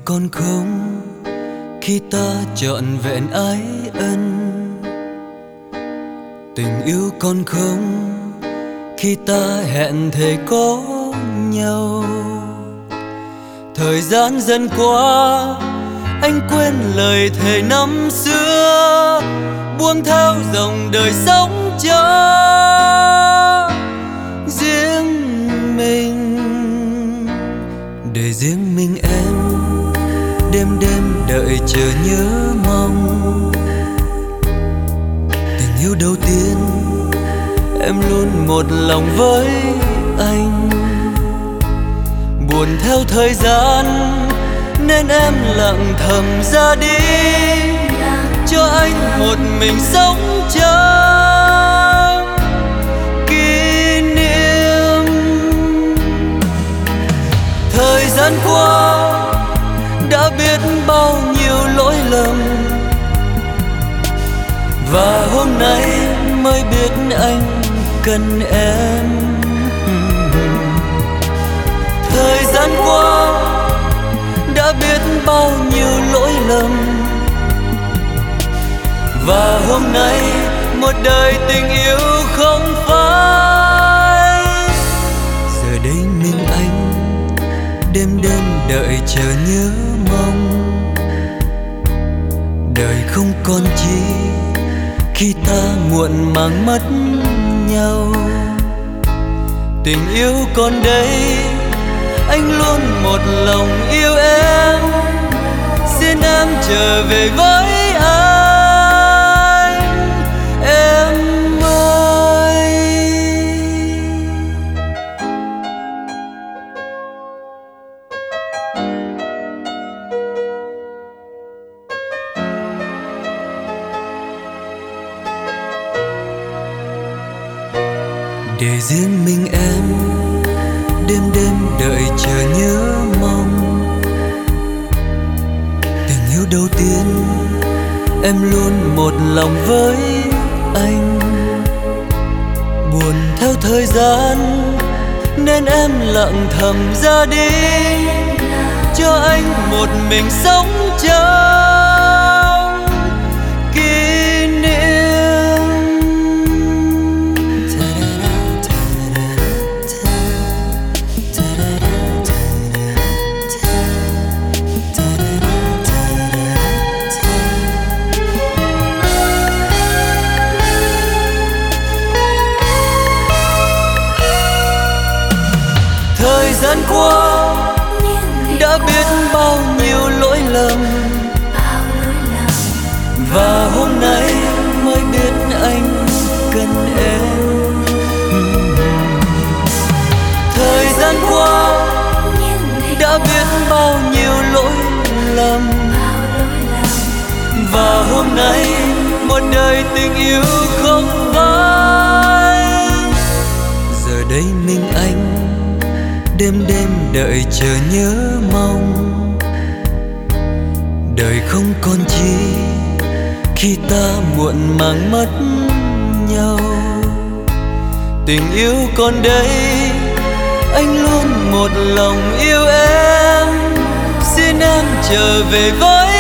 còn không khi ta trọn vẹn ái ân. Tình yêu còn không khi ta hẹn thề có nhau. Thời gian dần qua anh quên lời thề năm xưa, buông theo dòng đời sống cho riêng mình. Để riêng mình em đêm đêm đợi chờ nhớ mong. Tình yêu đầu tiên em luôn một lòng với anh. Buồn theo thời gian nên em lặng thầm ra đi, cho anh một mình sống trong kỷ niệm. Thời gian qua đã biết bao nhiêu lỗi lầm, và hôm nay mới biết anh cần em. Thời gian qua đã biết bao nhiêu lỗi lầm, và hôm nay một đời tình yêu không phai. Giờ đây mình anh đêm đêm đợi chờ nhớ mong. Đời không còn chi khi ta muộn màng mất nhau. Tình yêu còn đây anh luôn một lòng yêu em. Xin em trở về với anh, em ơi. Để riêng mình em đêm đêm đợi chờ nhớ mong. Tình yêu đầu tiên em luôn một lòng với anh. Buồn theo thời gian nên em lặng thầm ra đi, cho anh một mình sống trong kỷ niệm. Thời gian qua đã biết bao nhiêu lỗi lầm, và hôm nay mới biết anh cần em. Thời gian qua đã biết bao nhiêu lỗi lầm, và hôm nay một đời tình yêu không phai. Giờ đây mình anh đêm đêm đợi chờ nhớ mong. Đời không còn chi khi ta muộn màng mất nhau. Tình yêu còn đây anh luôn một lòng yêu em. Xin em trở về với